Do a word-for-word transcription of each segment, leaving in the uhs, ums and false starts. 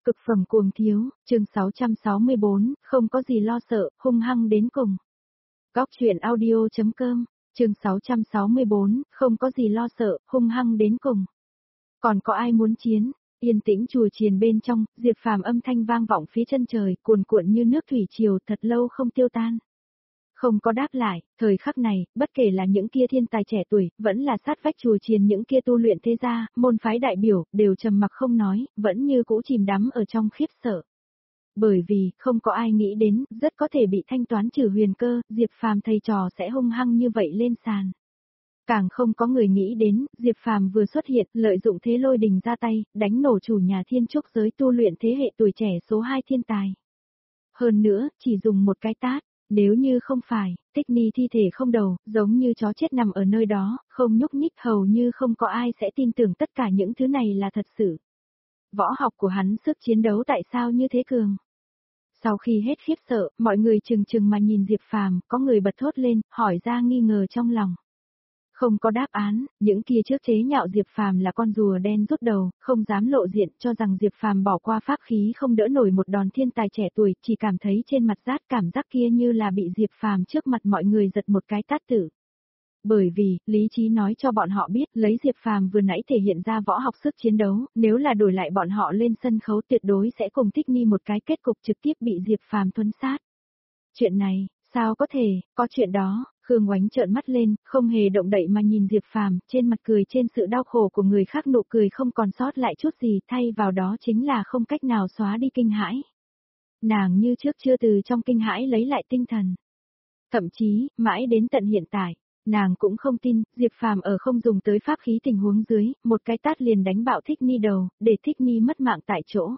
Cực phẩm cuồng thiếu, chương sáu trăm sáu mươi bốn, không có gì lo sợ, hung hăng đến cùng. Góc truyện audio.com, chương sáu trăm sáu mươi bốn, không có gì lo sợ, hung hăng đến cùng. Còn có ai muốn chiến? Yên tĩnh chùa chiền bên trong, Diệp Phàm âm thanh vang vọng phía chân trời, cuồn cuộn như nước thủy triều thật lâu không tiêu tan. Không có đáp lại, thời khắc này, bất kể là những kia thiên tài trẻ tuổi, vẫn là sát vách chùa chiền những kia tu luyện thế gia, môn phái đại biểu, đều trầm mặc không nói, vẫn như cũ chìm đắm ở trong khiếp sợ. Bởi vì, không có ai nghĩ đến, rất có thể bị thanh toán trừ huyền cơ, Diệp Phàm thầy trò sẽ hung hăng như vậy lên sàn. Càng không có người nghĩ đến, Diệp Phàm vừa xuất hiện, lợi dụng thế lôi đình ra tay, đánh nổ chủ nhà thiên trúc giới tu luyện thế hệ tuổi trẻ số hai thiên tài. Hơn nữa, chỉ dùng một cái tát. Nếu như không phải, Tích Ni thi thể không đầu, giống như chó chết nằm ở nơi đó, không nhúc nhích, hầu như không có ai sẽ tin tưởng tất cả những thứ này là thật sự. Võ học của hắn, sức chiến đấu tại sao như thế cường? Sau khi hết khiếp sợ, mọi người chừng chừng mà nhìn Diệp Phàm, có người bật thốt lên, hỏi ra nghi ngờ trong lòng. Không có đáp án, những kia trước chế nhạo Diệp Phàm là con rùa đen rút đầu, không dám lộ diện, cho rằng Diệp Phàm bỏ qua pháp khí không đỡ nổi một đòn thiên tài trẻ tuổi, chỉ cảm thấy trên mặt rát cảm giác kia như là bị Diệp Phàm trước mặt mọi người giật một cái tát tử. Bởi vì, lý trí nói cho bọn họ biết, lấy Diệp Phàm vừa nãy thể hiện ra võ học sức chiến đấu, nếu là đổi lại bọn họ lên sân khấu tuyệt đối sẽ cùng Tích Ni một cái kết cục trực tiếp bị Diệp Phàm thuấn sát. Chuyện này, sao có thể, có chuyện đó. Khương Oánh trợn mắt lên, không hề động đậy mà nhìn Diệp Phàm, trên mặt cười trên sự đau khổ của người khác nụ cười không còn sót lại chút gì, thay vào đó chính là không cách nào xóa đi kinh hãi. Nàng như trước chưa từ trong kinh hãi lấy lại tinh thần. Thậm chí, mãi đến tận hiện tại, nàng cũng không tin, Diệp Phàm ở không dùng tới pháp khí tình huống dưới, một cái tát liền đánh bạo Thích Ni đầu, để Thích Ni mất mạng tại chỗ.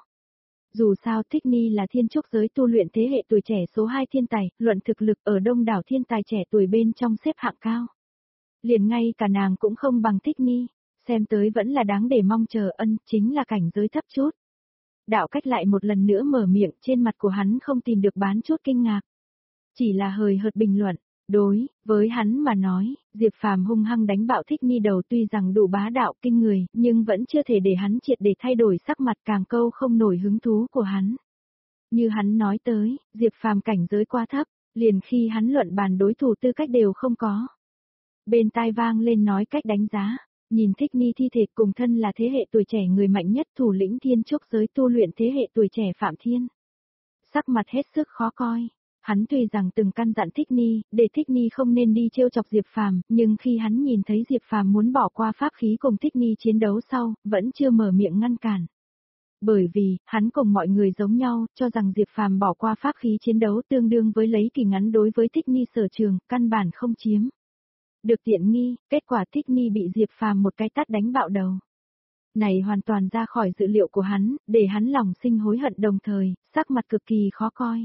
Dù sao Thích Ni là thiên trúc giới tu luyện thế hệ tuổi trẻ số hai thiên tài, luận thực lực ở đông đảo thiên tài trẻ tuổi bên trong xếp hạng cao. Liền ngay cả nàng cũng không bằng Thích Ni, xem tới vẫn là đáng để mong chờ, ân, chính là cảnh giới thấp chút. Đạo Cách lại một lần nữa mở miệng, trên mặt của hắn không tìm được bán chút kinh ngạc. Chỉ là hời hợt bình luận. Đối với hắn mà nói, Diệp Phàm hung hăng đánh bạo Thích Ni đầu tuy rằng đủ bá đạo kinh người, nhưng vẫn chưa thể để hắn triệt để thay đổi sắc mặt, càng câu không nổi hứng thú của hắn. Như hắn nói tới, Diệp Phàm cảnh giới quá thấp, liền khi hắn luận bàn đối thủ tư cách đều không có. Bên tai vang lên nói cách đánh giá, nhìn Thích Ni thi thể cùng thân là thế hệ tuổi trẻ người mạnh nhất thủ lĩnh thiên trúc giới tu luyện thế hệ tuổi trẻ Phạm Thiên. Sắc mặt hết sức khó coi. Hắn tuy rằng từng căn dặn Thích Ni, để Thích Ni không nên đi trêu chọc Diệp Phàm, nhưng khi hắn nhìn thấy Diệp Phàm muốn bỏ qua pháp khí cùng Thích Ni chiến đấu sau, vẫn chưa mở miệng ngăn cản. Bởi vì, hắn cùng mọi người giống nhau, cho rằng Diệp Phàm bỏ qua pháp khí chiến đấu tương đương với lấy kỳ ngắn đối với Thích Ni sở trường, căn bản không chiếm được tiện nghi, kết quả Thích Ni bị Diệp Phàm một cái tát đánh bạo đầu. Này hoàn toàn ra khỏi dự liệu của hắn, để hắn lòng sinh hối hận đồng thời, sắc mặt cực kỳ khó coi.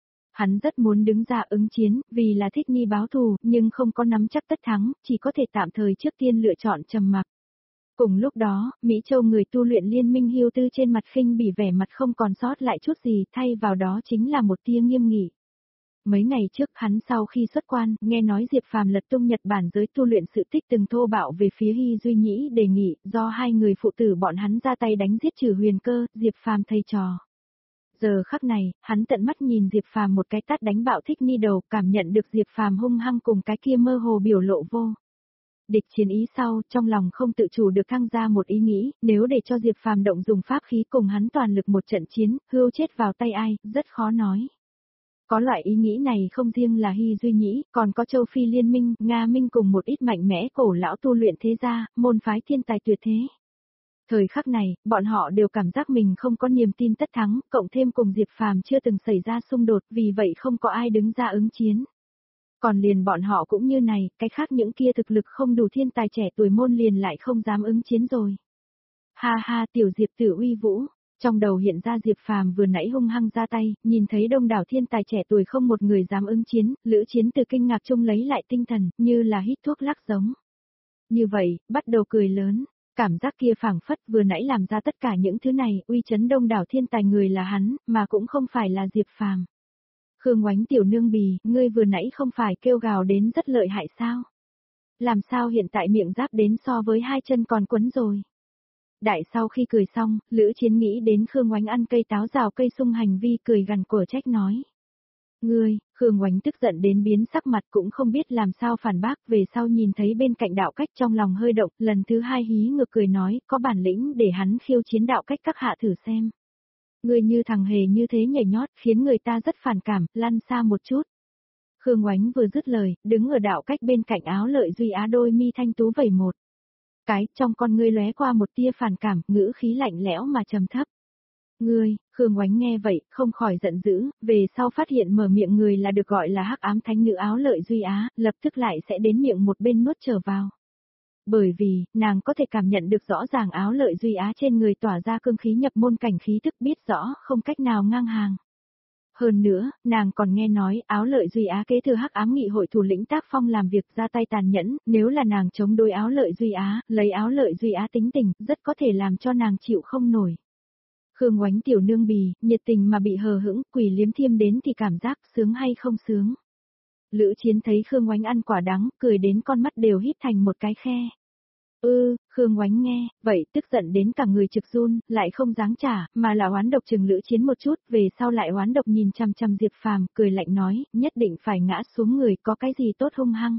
Hắn rất muốn đứng ra ứng chiến, vì là Thích Ni báo thù, nhưng không có nắm chắc tất thắng, chỉ có thể tạm thời trước tiên lựa chọn trầm mặc. Cùng lúc đó, Mỹ Châu người tu luyện liên minh Hiêu Tư trên mặt khinh bỉ vẻ mặt không còn sót lại chút gì, thay vào đó chính là một tia nghiêm nghị. Mấy ngày trước hắn sau khi xuất quan, nghe nói Diệp Phàm lật tung Nhật Bản giới tu luyện sự tích từng thô bạo về phía Hy Duy Nhĩ đề nghị, do hai người phụ tử bọn hắn ra tay đánh giết trừ huyền cơ, Diệp Phàm thầy trò. Giờ khắc này, hắn tận mắt nhìn Diệp Phàm một cái tát đánh bạo Thích Ni đầu, cảm nhận được Diệp Phàm hung hăng cùng cái kia mơ hồ biểu lộ vô địch chiến ý sau, trong lòng không tự chủ được thăng ra một ý nghĩ, nếu để cho Diệp Phàm động dùng pháp khí cùng hắn toàn lực một trận chiến, hưu chết vào tay ai, rất khó nói. Có loại ý nghĩ này không riêng là Hy Duy Nhĩ, còn có Châu Phi Liên minh, Nga Minh cùng một ít mạnh mẽ cổ lão tu luyện thế gia, môn phái thiên tài tuyệt thế. Thời khắc này, bọn họ đều cảm giác mình không có niềm tin tất thắng, cộng thêm cùng Diệp Phàm chưa từng xảy ra xung đột, vì vậy không có ai đứng ra ứng chiến. Còn liền bọn họ cũng như này, cái khác những kia thực lực không đủ thiên tài trẻ tuổi môn liền lại không dám ứng chiến rồi. Ha ha, tiểu Diệp tử uy vũ, trong đầu hiện ra Diệp Phàm vừa nãy hung hăng ra tay, nhìn thấy đông đảo thiên tài trẻ tuổi không một người dám ứng chiến, Lữ Chiến từ kinh ngạc chung lấy lại tinh thần, như là hít thuốc lắc giống. Như vậy, bắt đầu cười lớn. Cảm giác kia phảng phất vừa nãy làm ra tất cả những thứ này, uy chấn đông đảo thiên tài người là hắn, mà cũng không phải là Diệp Phàm. Khương Oánh tiểu nương bì, ngươi vừa nãy không phải kêu gào đến rất lợi hại sao? Làm sao hiện tại miệng giáp đến so với hai chân còn quấn rồi? Đại sau khi cười xong, Lữ Chiến nghĩ đến Khương Oánh ăn cây táo rào cây sung hành vi cười gằn của trách nói. Ngươi, Khương Oánh tức giận đến biến sắc mặt cũng không biết làm sao phản bác, về sau nhìn thấy bên cạnh Đạo Cách trong lòng hơi động, lần thứ hai hí ngược cười nói, có bản lĩnh để hắn khiêu chiến Đạo Cách các hạ thử xem. Ngươi như thằng hề như thế nhảy nhót, khiến người ta rất phản cảm, lăn xa một chút. Khương Oánh vừa dứt lời, đứng ở Đạo Cách bên cạnh Áo Lợi Duy Á đôi mi thanh tú vẩy một cái, trong con ngươi lóe qua một tia phản cảm, ngữ khí lạnh lẽo mà trầm thấp. Ngươi, Khương Oánh nghe vậy, không khỏi giận dữ, về sau phát hiện mở miệng người là được gọi là hắc ám thánh nữ Áo Lợi Duy Á, lập tức lại sẽ đến miệng một bên nuốt trở vào. Bởi vì, nàng có thể cảm nhận được rõ ràng Áo Lợi Duy Á trên người tỏa ra cương khí nhập môn cảnh khí tức, biết rõ, không cách nào ngang hàng. Hơn nữa, nàng còn nghe nói Áo Lợi Duy Á kế thừa hắc ám nghị hội thủ lĩnh Tác Phong làm việc ra tay tàn nhẫn, nếu là nàng chống đối Áo Lợi Duy Á, lấy Áo Lợi Duy Á tính tình, rất có thể làm cho nàng chịu không nổi. Khương Oánh tiểu nương bì, nhiệt tình mà bị hờ hững, quỷ liếm thiêm đến thì cảm giác sướng hay không sướng. Lữ Chiến thấy Khương Oánh ăn quả đắng, cười đến con mắt đều híp thành một cái khe. Ư, ừ, Khương Oánh nghe, vậy tức giận đến cả người trực run, lại không dáng trả, mà là oán độc chừng Lữ Chiến một chút, về sau lại oán độc nhìn chăm chăm Diệp Phàm, cười lạnh nói, nhất định phải ngã xuống người, có cái gì tốt hung hăng.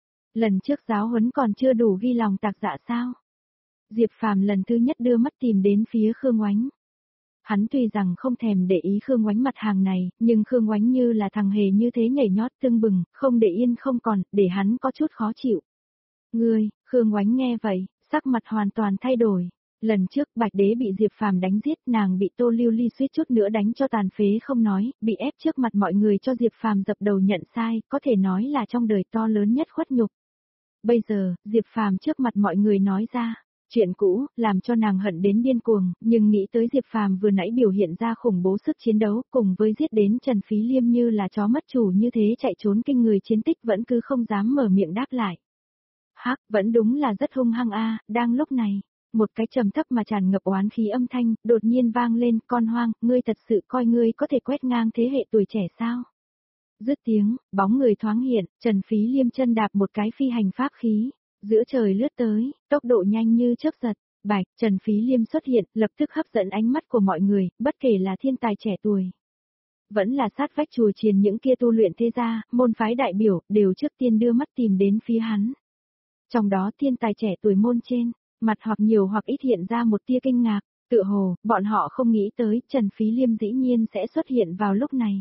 Lần trước giáo huấn còn chưa đủ ghi lòng tạc dạ sao? Diệp Phàm lần thứ nhất đưa mắt tìm đến phía Khương Oánh. Hắn tuy rằng không thèm để ý Khương Oánh mặt hàng này, nhưng Khương Oánh như là thằng hề như thế nhảy nhót tưng bừng, không để yên không còn, để hắn có chút khó chịu. Ngươi, Khương Oánh nghe vậy, sắc mặt hoàn toàn thay đổi. Lần trước Bạch Đế bị Diệp Phàm đánh giết, nàng bị Tô Lưu Ly suýt chút nữa đánh cho tàn phế không nói, bị ép trước mặt mọi người cho Diệp Phàm dập đầu nhận sai, có thể nói là trong đời to lớn nhất khuất nhục. Bây giờ, Diệp Phàm trước mặt mọi người nói ra chuyện cũ, làm cho nàng hận đến điên cuồng, nhưng nghĩ tới Diệp Phàm vừa nãy biểu hiện ra khủng bố sức chiến đấu, cùng với giết đến Trần Phí Liêm như là chó mất chủ như thế chạy trốn kinh người chiến tích vẫn cứ không dám mở miệng đáp lại. Hắc, vẫn đúng là rất hung hăng a, đang lúc này, một cái trầm thấp mà tràn ngập oán khí âm thanh, đột nhiên vang lên, con hoang, ngươi thật sự coi ngươi có thể quét ngang thế hệ tuổi trẻ sao? Dứt tiếng, bóng người thoáng hiện, Trần Phí Liêm chân đạp một cái phi hành pháp khí. Giữa trời lướt tới, tốc độ nhanh như chớp giật, bạch, Trần Phí Liêm xuất hiện, lập tức hấp dẫn ánh mắt của mọi người, bất kể là thiên tài trẻ tuổi. Vẫn là sát vách chùa chiền những kia tu luyện thế gia, môn phái đại biểu, đều trước tiên đưa mắt tìm đến phía hắn. Trong đó thiên tài trẻ tuổi môn trên, mặt hoặc nhiều hoặc ít hiện ra một tia kinh ngạc, tựa hồ, bọn họ không nghĩ tới, Trần Phí Liêm dĩ nhiên sẽ xuất hiện vào lúc này.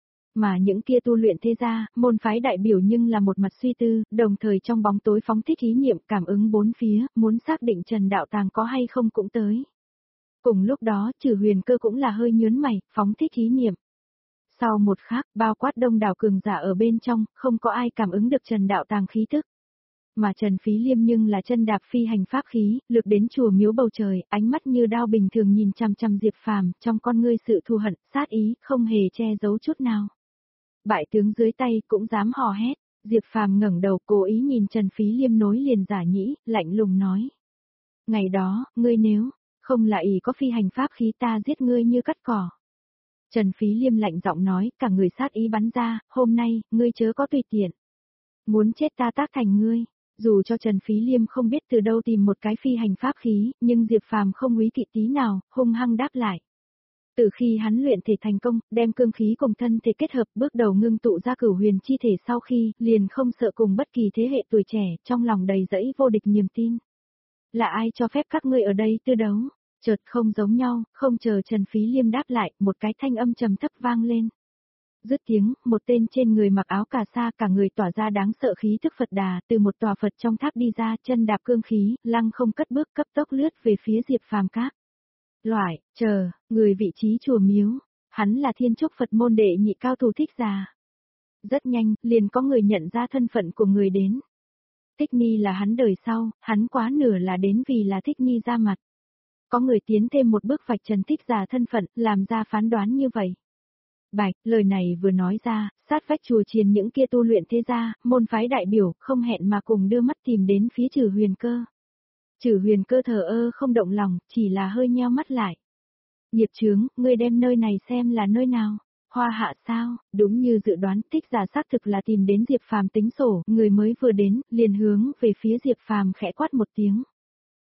Mà những kia tu luyện thế gia, môn phái đại biểu nhưng là một mặt suy tư, đồng thời trong bóng tối phóng thích ý niệm cảm ứng bốn phía, muốn xác định Trần Đạo Tàng có hay không cũng tới. Cùng lúc đó, Trừ Huyền Cơ cũng là hơi nhớn mày, phóng thích ý niệm. Sau một khắc, bao quát đông đảo cường giả ở bên trong, không có ai cảm ứng được Trần Đạo Tàng khí tức. Mà Trần Phí Liêm nhưng là chân đạp phi hành pháp khí, lực đến chùa miếu bầu trời, ánh mắt như đao bình thường nhìn chằm chằm Diệp Phàm, trong con ngươi sự thù hận, sát ý, không hề che giấu chút nào. Bại tướng dưới tay cũng dám hò hét, Diệp Phàm ngẩng đầu cố ý nhìn Trần Phí Liêm nối liền giả nhĩ, lạnh lùng nói. Ngày đó, ngươi nếu, không là ỷ có phi hành pháp khí ta giết ngươi như cắt cỏ. Trần Phí Liêm lạnh giọng nói, cả người sát ý bắn ra, hôm nay, ngươi chớ có tùy tiện. Muốn chết ta tác thành ngươi. Dù cho Trần Phí Liêm không biết từ đâu tìm một cái phi hành pháp khí, nhưng Diệp Phàm không úy kỵ tí nào, hung hăng đáp lại. Từ khi hắn luyện thể thành công, đem cương khí cùng thân thể kết hợp bước đầu ngưng tụ ra cửu huyền chi thể sau khi, liền không sợ cùng bất kỳ thế hệ tuổi trẻ, trong lòng đầy dẫy vô địch niềm tin. Là ai cho phép các ngươi ở đây tư đấu? Chợt không giống nhau, không chờ Trần Phí Liêm đáp lại, một cái thanh âm trầm thấp vang lên. Dứt tiếng, một tên trên người mặc áo cà sa cả người tỏa ra đáng sợ khí thức Phật Đà, từ một tòa Phật trong tháp đi ra, chân đạp cương khí, lăng không cất bước cấp tốc lướt về phía Diệp Phàm các. Loại, chờ, người vị trí chùa miếu, hắn là Thiên Trúc Phật môn đệ nhị cao thủ Thích Già. Rất nhanh, liền có người nhận ra thân phận của người đến. Thích Ni là hắn đời sau, hắn quá nửa là đến vì là Thích Ni ra mặt. Có người tiến thêm một bước vạch trần Thích Già thân phận, làm ra phán đoán như vậy. Bạch, lời này vừa nói ra, sát vách chùa chiền những kia tu luyện thế gia, môn phái đại biểu, không hẹn mà cùng đưa mắt tìm đến phía Trừ Huyền Cơ. Trừ Huyền Cơ thờ ơ không động lòng, chỉ là hơi nheo mắt lại. Nghiệp chướng, ngươi đem nơi này xem là nơi nào? Hoa Hạ sao? Đúng như dự đoán, Thích Giả xác thực là tìm đến Diệp Phàm tính sổ, người mới vừa đến, liền hướng về phía Diệp Phàm khẽ quát một tiếng.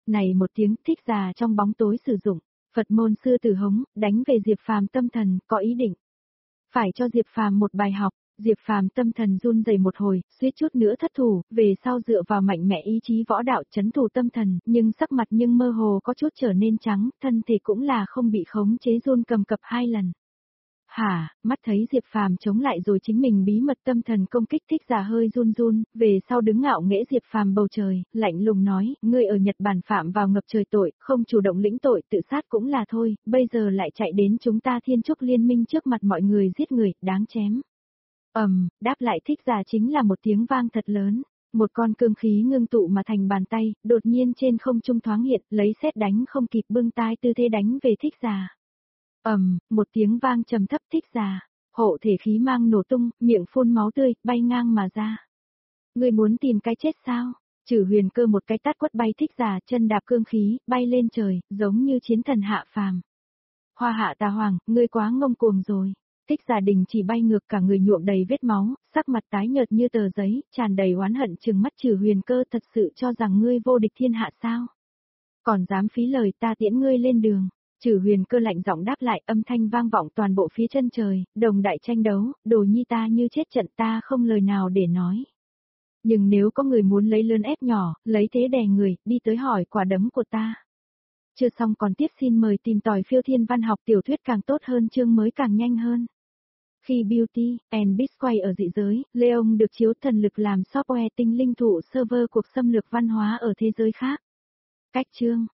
Này một tiếng thích già trong bóng tối sử dụng, Phật môn sư tử hống, đánh về Diệp Phàm tâm thần, có ý định. Phải cho Diệp Phàm một bài học, Diệp Phàm tâm thần run rẩy một hồi, suýt chút nữa thất thủ, về sau dựa vào mạnh mẽ ý chí võ đạo chấn thủ tâm thần, nhưng sắc mặt nhưng mơ hồ có chút trở nên trắng, thân thể cũng là không bị khống chế run cầm cập hai lần. Hả, mắt thấy Diệp Phàm chống lại rồi chính mình bí mật tâm thần công kích thích giả hơi run run, về sau đứng ngạo nghễ Diệp Phàm bầu trời, lạnh lùng nói, ngươi ở Nhật Bản phạm vào ngập trời tội, không chủ động lĩnh tội tự sát cũng là thôi, bây giờ lại chạy đến chúng ta Thiên Trúc Liên Minh trước mặt mọi người giết người, đáng chém. Ầm, um, đáp lại thích giả chính là một tiếng vang thật lớn. Một con cương khí ngưng tụ mà thành bàn tay, đột nhiên trên không trung thoáng hiện, lấy sét đánh không kịp bưng tai tư thế đánh về thích giả. Ầm, um, một tiếng vang trầm thấp thích giả, hộ thể khí mang nổ tung, miệng phun máu tươi, bay ngang mà ra. Ngươi muốn tìm cái chết sao? Trử Huyền Cơ một cái tát quất bay thích giả, chân đạp cương khí, bay lên trời, giống như chiến thần hạ phàm. Hoa Hạ Tà Hoàng, ngươi quá ngông cuồng rồi. Thích giả đình chỉ bay ngược, cả người nhuộm đầy vết máu, sắc mặt tái nhợt như tờ giấy, tràn đầy oán hận trừng mắt Trử Huyền Cơ, thật sự cho rằng ngươi vô địch thiên hạ sao? Còn dám phí lời, ta tiễn ngươi lên đường. Trử Huyền Cơ lạnh giọng đáp lại, âm thanh vang vọng toàn bộ phía chân trời, đồng đại tranh đấu, đồ nhi ta như chết trận, ta không lời nào để nói. Nhưng nếu có người muốn lấy lớn ép nhỏ, lấy thế đè người, đi tới hỏi quả đấm của ta. Chưa xong còn tiếp, xin mời tìm tòi phiêu thiên văn học tiểu thuyết càng tốt hơn, chương mới càng nhanh hơn. Khi Beauty and Beast quay ở dị giới, Leon được chiếu thần lực làm software tinh linh thụ server cuộc xâm lược văn hóa ở thế giới khác. Cách chương